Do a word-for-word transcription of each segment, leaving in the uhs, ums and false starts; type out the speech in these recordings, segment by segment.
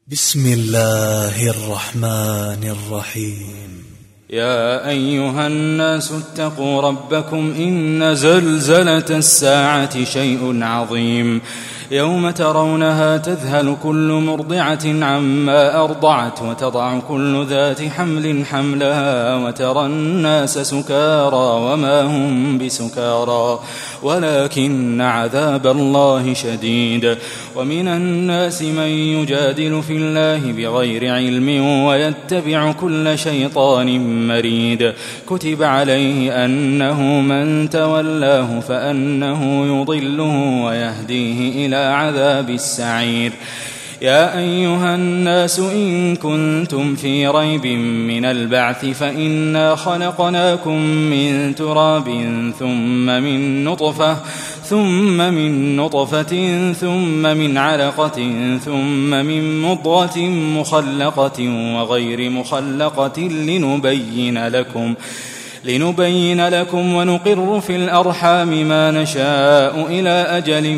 بسم الله الرحمن الرحيم. يا أيها الناس اتقوا ربكم إن زلزلة الساعة شيء عظيم يوم ترونها تذهل كل مرضعة عما أرضعت وتضع كل ذات حمل حملها وترى الناس سكارى وما هم بسكارى ولكن عذاب الله شديد. ومن الناس من يجادل في الله بغير علم ويتبع كل شيطان مريد كتب عليه أنه من تولاه فأنه يضله ويهديه إلى عذاب السعير. يا أيها الناس إن كنتم في ريب من البعث فإنا خلقناكم من تراب ثم من نطفة ثم من نطفة ثم من علقة ثم من مضغة مخلقة وغير مخلقة لنبين لكم لنبين لكم ونقر في الأرحام ما نشاء إلى أجل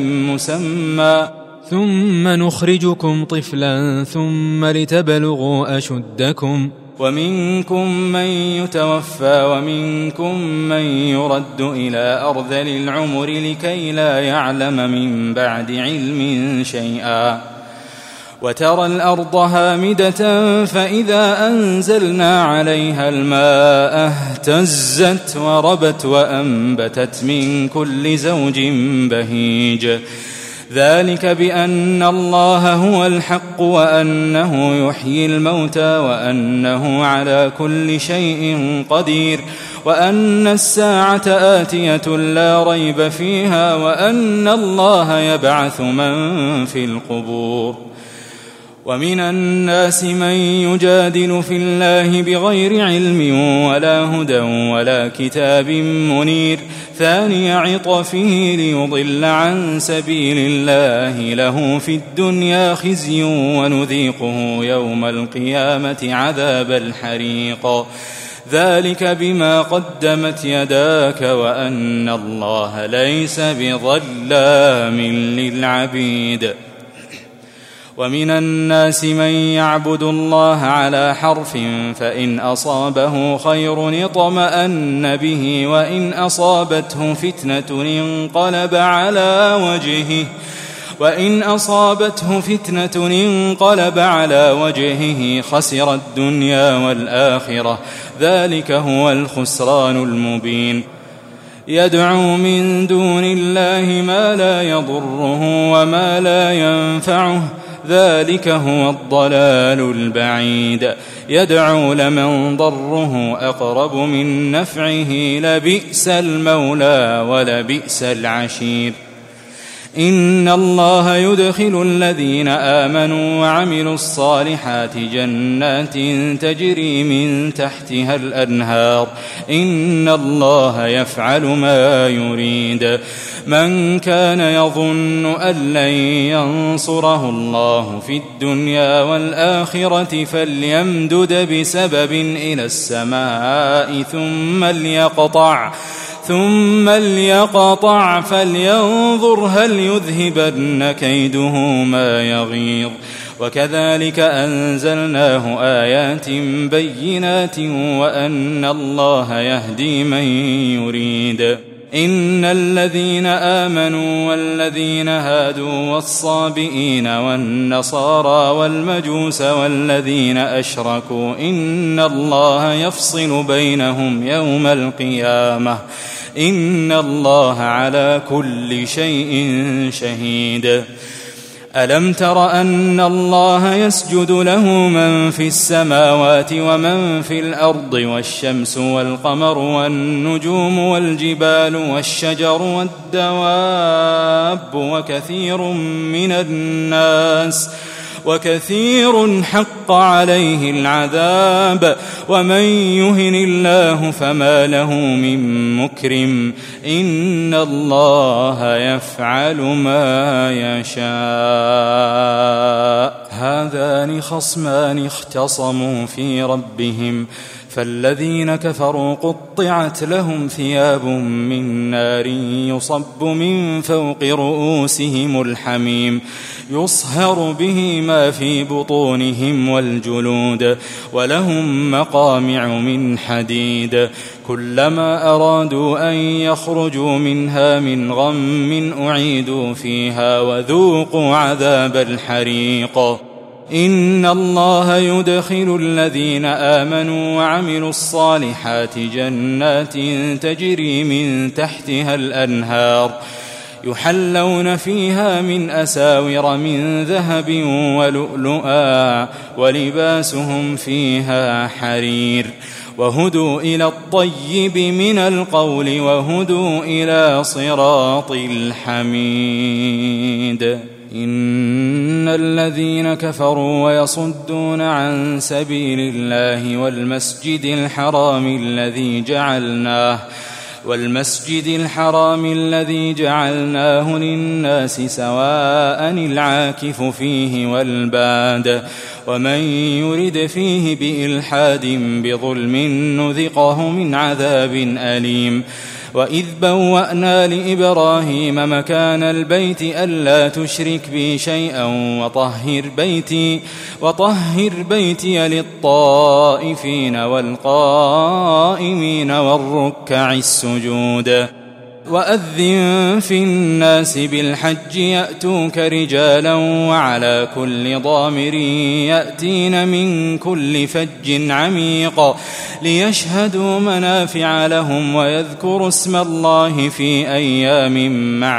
مسمى ثم نخرجكم طفلا ثم لتبلغوا أشدكم ومنكم من يتوفى ومنكم من يرد إلى أرذل العمر لكي لا يعلم من بعد علم شيئا. وترى الأرض هامدة فإذا أنزلنا عليها الماء اهتزت وربت وأنبتت من كل زوج بهيج. ذلك بأن الله هو الحق وأنه يحيي الموتى وأنه على كل شيء قدير وأن الساعة آتية لا ريب فيها وأن الله يبعث من في القبور. ومن الناس من يجادل في الله بغير علم ولا هدى ولا كتاب منير ثاني عطفه ليضل عن سبيل الله له في الدنيا خزي ونذيقه يوم القيامة عذاب الحريق. ذلك بما قدمت يداك وأن الله ليس بظلام للعبيد. ومن الناس من يعبد الله على حرف فإن أصابه خير اطمأن به وإن أصابته فتنة انقلب على وجهه وإن أصابته فتنة انقلب على وجهه خسر الدنيا والآخرة ذلك هو الخسران المبين. يدعو من دون الله ما لا يضره وما لا ينفعه ذلك هو الضلال البعيد. يدعو لمن ضره أقرب من نفعه لبئس المولى ولبئس العشير. إن الله يدخل الذين آمنوا وعملوا الصالحات جنات تجري من تحتها الأنهار إن الله يفعل ما يريد. من كان يظن أن لن ينصره الله في الدنيا والآخرة فليمدد بسبب إلى السماء ثم ليقطع ثم ليقطع فلينظر هل يذهبن كيده ما يغيظ. وكذلك أنزلناه آيات بينات وأن الله يهدي من يريد. إن الذين آمنوا والذين هادوا والصابئين والنصارى والمجوس والذين أشركوا إن الله يفصل بينهم يوم القيامة إن الله على كل شيء شهيد. ألم تر أن الله يسجد له من في السماوات ومن في الأرض والشمس والقمر والنجوم والجبال والشجر والدواب وكثير من الناس وكثير حق عليه العذاب ومن يهن الله فما له من مكرم إن الله يفعل ما يشاء. هذان خصمان اختصموا في ربهم فالذين كفروا قطعت لهم ثياب من نار يصب من فوق رؤوسهم الحميم يصهر به ما في بطونهم والجلود ولهم مقامع من حديد كلما أرادوا أن يخرجوا منها من غم أعيدوا فيها وذوقوا عذاب الحريق إن الله يدخل الذين آمنوا وعملوا الصالحات جنات تجري من تحتها الأنهار يحلون فيها من أساور من ذهب ولؤلؤا ولباسهم فيها حرير وهدوا إلى الطيب من القول وهدوا إلى صراط الحميد إن الذين كفروا ويصدون عن سبيل الله والمسجد الحرام الذي جعلناه والمسجد الحرام الذي جعلناه للناس سواء العاكف فيه والباد ومن يرد فيه بإلحاد بظلم نذقه من عذاب أليم وإذ بوأنا لإبراهيم مكان البيت ألا تشرك بي شيئا وطهر بيتي وطهر بيتي للطائفين والقائمين والركع السجود وأذن في الناس بالحج يأتوك رجالا وعلى كل ضامر يأتين من كل فج عميق ليشهدوا منافع لهم ويذكروا اسم الله في أيام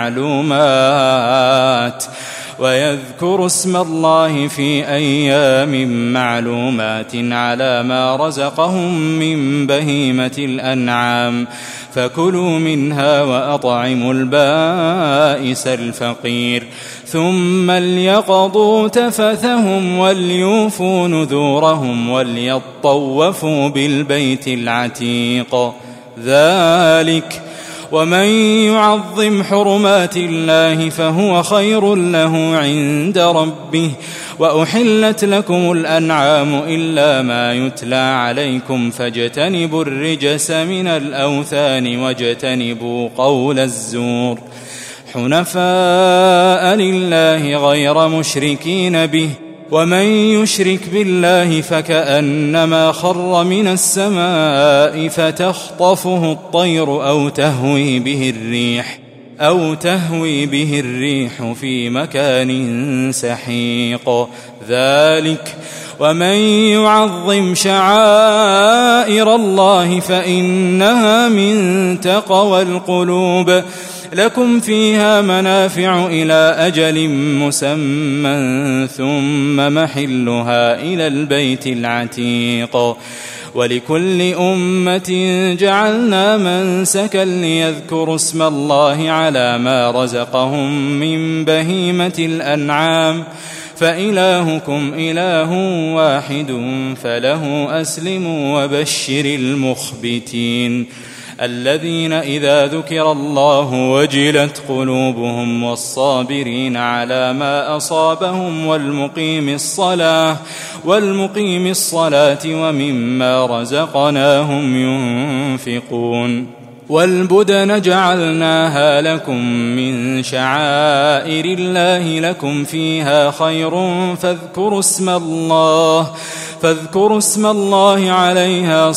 معلومات ويذكروا اسم الله في أيام معلومات على ما رزقهم من بهيمة الأنعام فكلوا منها وأطعموا البائس الفقير ثم ليقضوا تفثهم وليوفوا نذورهم وليطوفوا بالبيت العتيق ذلك ومن يعظم حرمات الله فهو خير له عند ربه وأحلت لكم الأنعام إلا ما يتلى عليكم فاجتنبوا الرجس من الأوثان واجتنبوا قول الزور حنفاء لله غير مشركين به ومن يشرك بالله فكأنما خر من السماء فتخطفه الطير أو تهوي به الريح أو تهوي به الريح في مكان سحيق ذلك ومن يعظم شعائر الله فإنها من تقوى القلوب لكم فيها منافع إلى أجل مسمى ثم محلها إلى البيت العتيق ولكل أمة جعلنا منسكا ليذكروا اسم الله على ما رزقهم من بهيمة الأنعام فإلهكم إله واحد فله أسلموا وبشر المخبتين الذين إذا ذكر الله وجلت قلوبهم والصابرين على ما أصابهم والمقيم الصلاة والمقيم الصلاة ومما رزقناهم ينفقون والبدن جعلناها لكم من شعائر الله لكم فيها خير فاذكروا اسم الله فاذكروا اسم الله عليها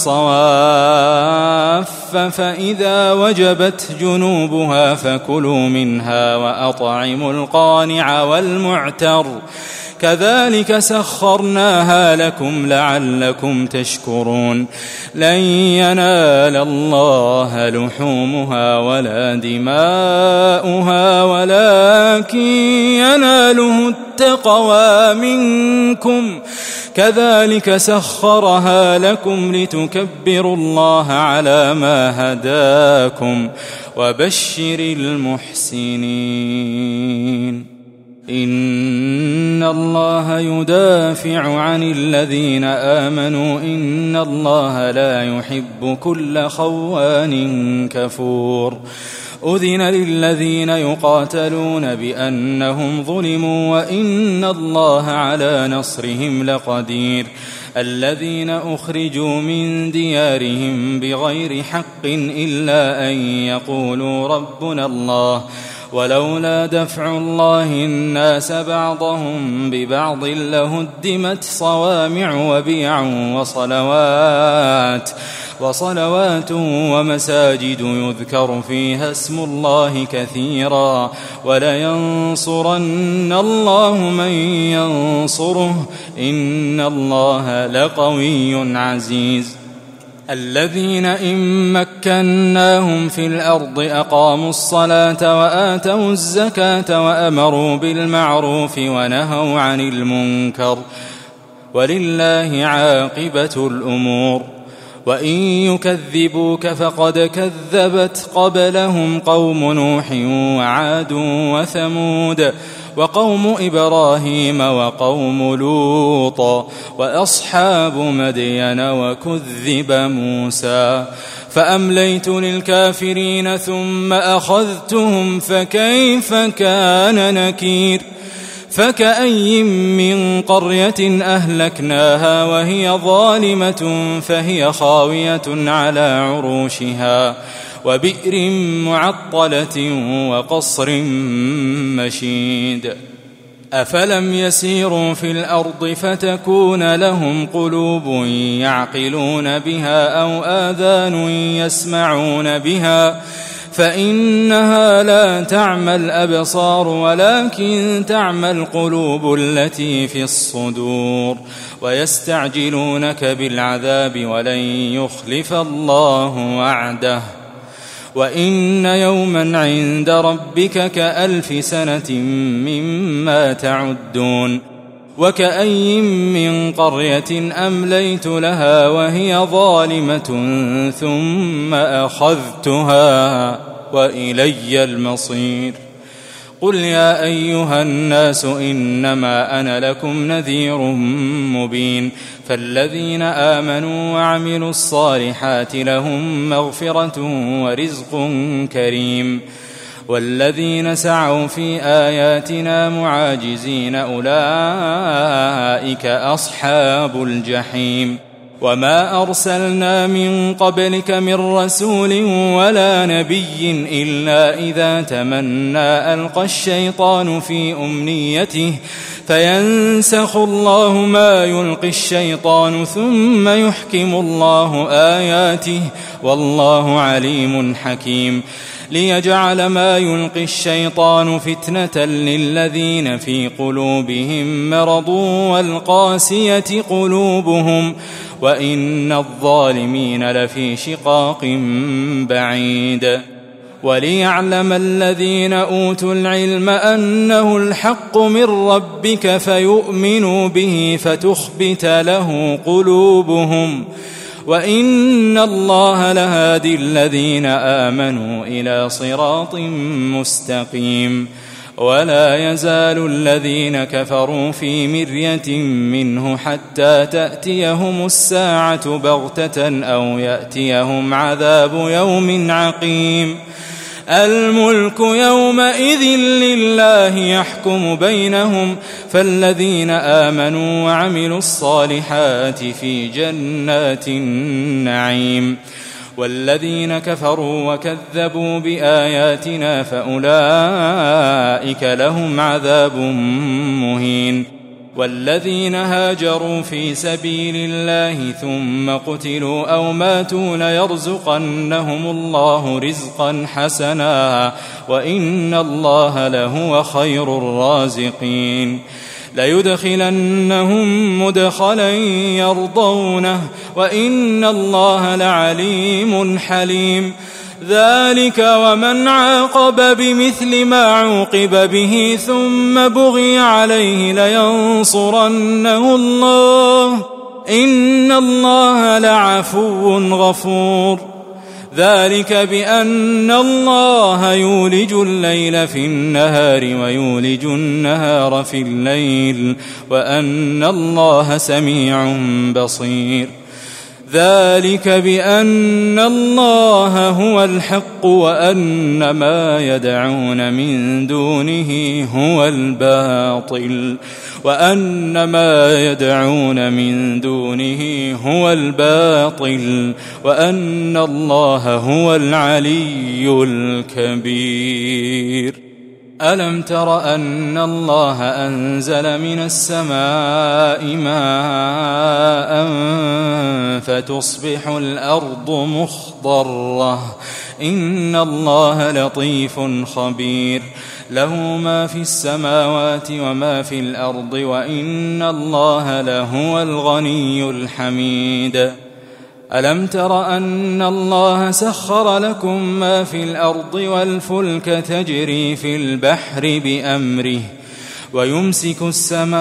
صواف فإذا وجبت جنوبها فكلوا منها وأطعموا القانع والمعتر كذلك سخرناها لكم لعلكم تشكرون لن ينال الله لحومها ولا دماؤها ولكن يناله التقوى منكم كذلك سخرها لكم لتكبروا الله على ما هداكم وبشر المحسنين إن الله يدافع عن الذين آمنوا إن الله لا يحب كل خوان كفور أذن للذين يقاتلون بأنهم ظلموا وإن الله على نصرهم لقدير الذين أخرجوا من ديارهم بغير حق إلا أن يقولوا ربنا الله ولولا دفع الله الناس بعضهم ببعض لهدمت صوامع وبيع وصلوات وصلوات ومساجد يذكر فيها اسم الله كثيرا ولينصرن الله من ينصره إن الله لقوي عزيز الذين إن مكناهم في الأرض أقاموا الصلاة وآتوا الزكاة وأمروا بالمعروف ونهوا عن المنكر ولله عاقبة الأمور وإن يكذبوك فقد كذبت قبلهم قوم نوح وعاد وثمود وقوم إبراهيم وقوم لوط وأصحاب مدين وكذب موسى فأمليت للكافرين ثم أخذتهم فكيف كان نكير فكأي من قرية أهلكناها وهي ظالمة فهي خاوية على عروشها وبئر معطلة وقصر مشيد أفلم يسيروا في الأرض فتكون لهم قلوب يعقلون بها أو آذان يسمعون بها فإنها لا تعمى الأبصار ولكن تعمى القلوب التي في الصدور ويستعجلونك بالعذاب ولن يخلف الله وعده وإن يوما عند ربك كألف سنة مما تعدون وكأي من قرية أمليت لها وهي ظالمة ثم أخذتها وإلي المصير قل يا أيها الناس إنما أنا لكم نذير مبين فالذين آمنوا وعملوا الصالحات لهم مغفرة ورزق كريم والذين سعوا في آياتنا معاجزين أولئك أصحاب الجحيم وما أرسلنا من قبلك من رسول ولا نبي إلا إذا تمنى ألقى الشيطان في أمنيته فينسخ الله ما يلقي الشيطان ثم يحكم الله آياته والله عليم حكيم ليجعل ما يلقي الشيطان فتنة للذين في قلوبهم مرض والقاسية قلوبهم وإن الظالمين لفي شقاق بعيد وليعلم الذين أوتوا العلم أنه الحق من ربك فيؤمنوا به فتخبت له قلوبهم وإن الله لهادي الذين آمنوا إلى صراط مستقيم ولا يزال الذين كفروا في مرية منه حتى تأتيهم الساعة بغتة أو يأتيهم عذاب يوم عقيم الملك يومئذ لله يحكم بينهم فالذين آمنوا وعملوا الصالحات في جنات النعيم والذين كفروا وكذبوا بآياتنا فأولئك لهم عذاب مهين والذين هاجروا في سبيل الله ثم قتلوا أو ماتوا ليرزقنهم الله رزقا حسنا وإن الله لهو خير الرازقين ليدخلنهم مدخلا يرضونه وإن الله لعليم حليم ذلك ومن عاقب بمثل ما عوقب به ثم بغي عليه لينصرنه الله إن الله لعفو غفور ذلك بأن الله يولج الليل في النهار ويولج النهار في الليل وأن الله سميع بصير ذلك بأن الله هو الحق وأن ما يدعون من دونه هو الباطل وأن ما يدعون من دونه هو الباطل وأن الله هو العلي الكبير. ألم تر أن الله أنزل من السماء ماء فتصبح الأرض مخضرة إن الله لطيف خبير له ما في السماوات وما في الأرض وإن الله لهو الغني الحميد. ألم تر أن الله سخر لكم ما في الأرض والفلك تجري في البحر بأمره ويمسك السماء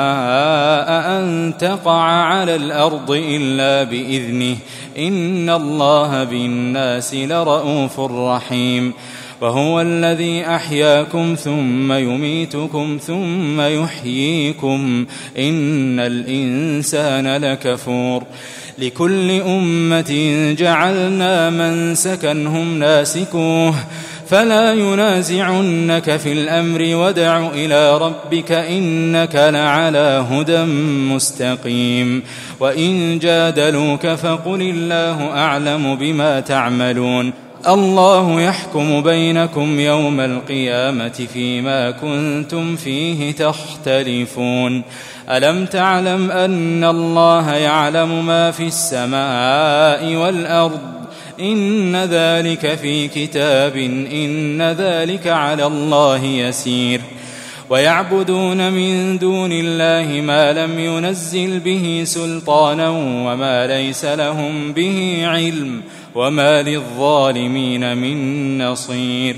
أن تقع على الأرض إلا بإذنه إن الله بالناس لرءوف رحيم. وهو الذي أحياكم ثم يميتكم ثم يحييكم إن الإنسان لكفور. لكل أمة جعلنا منسكا هم ناسكوه فلا ينازعنك في الأمر وادع إلى ربك إنك لعلى هدى مستقيم. وإن جادلوك فقل الله أعلم بما تعملون الله يحكم بينكم يوم القيامة فيما كنتم فيه تختلفون. ألم تعلم أن الله يعلم ما في السماء والأرض إن ذلك في كتاب إن ذلك على الله يسير. ويعبدون من دون الله ما لم ينزل به سلطانا وما ليس لهم به علم وما للظالمين من نصير.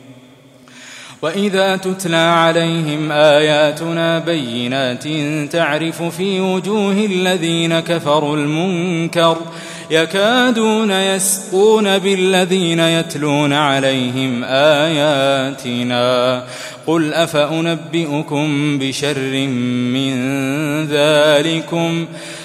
وإذا تتلى عليهم آياتنا بينات تعرف في وجوه الذين كفروا المنكر يكادون يسقون بالذين يتلون عليهم آياتنا قل أفأنبئكم بشر من ذلكم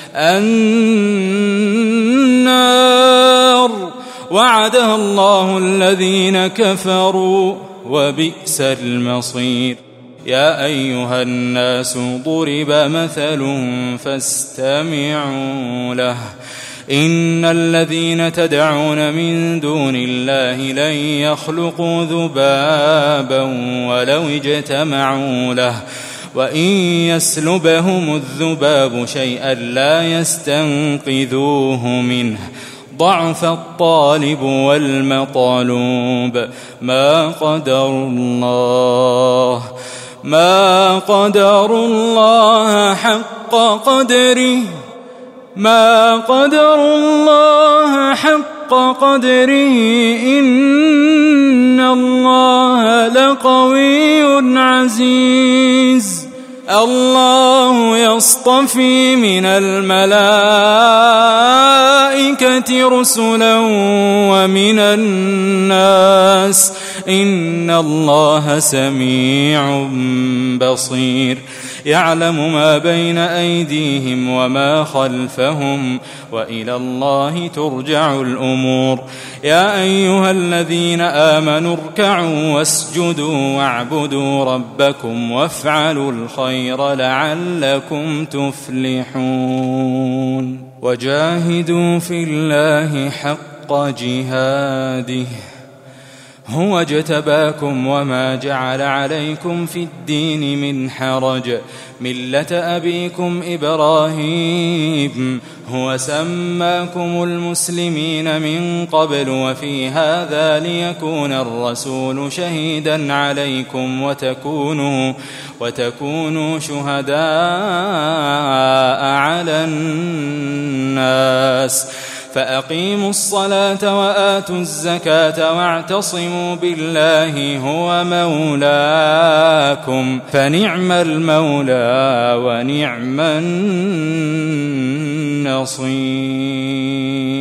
النار وعدها الله الذين كفروا وبئس المصير. يا أيها الناس ضرب مثل فاستمعوا له إن الذين تدعون من دون الله لن يخلقوا ذبابا ولو اجتمعوا له وإن يسلبهم الذباب شيئا لا يستنقذوه منه ضعف الطالب والمطلوب ما قدر الله ما قدر الله حق قدره ما قدر الله حق قدره إن الله لقوي عزيز. الله يصطفي من الملائكة رسلا ومن الناس إن الله سميع بصير. يعلم ما بين أيديهم وما خلفهم وإلى الله ترجع الأمور. يا أيها الذين آمنوا اركعوا واسجدوا واعبدوا ربكم وافعلوا الخير لعلكم تفلحون. وجاهدوا في الله حق جهاده هو اجتباكم وما جعل عليكم في الدين من حرج ملة أبيكم إبراهيم هو سماكم المسلمين من قبل وفي هذا ليكون الرسول شهيدا عليكم وتكونوا, وتكونوا شهداء على الناس فأقيموا الصلاة وآتوا الزكاة واعتصموا بالله هو مولاكم فنعم المولى ونعم النصير.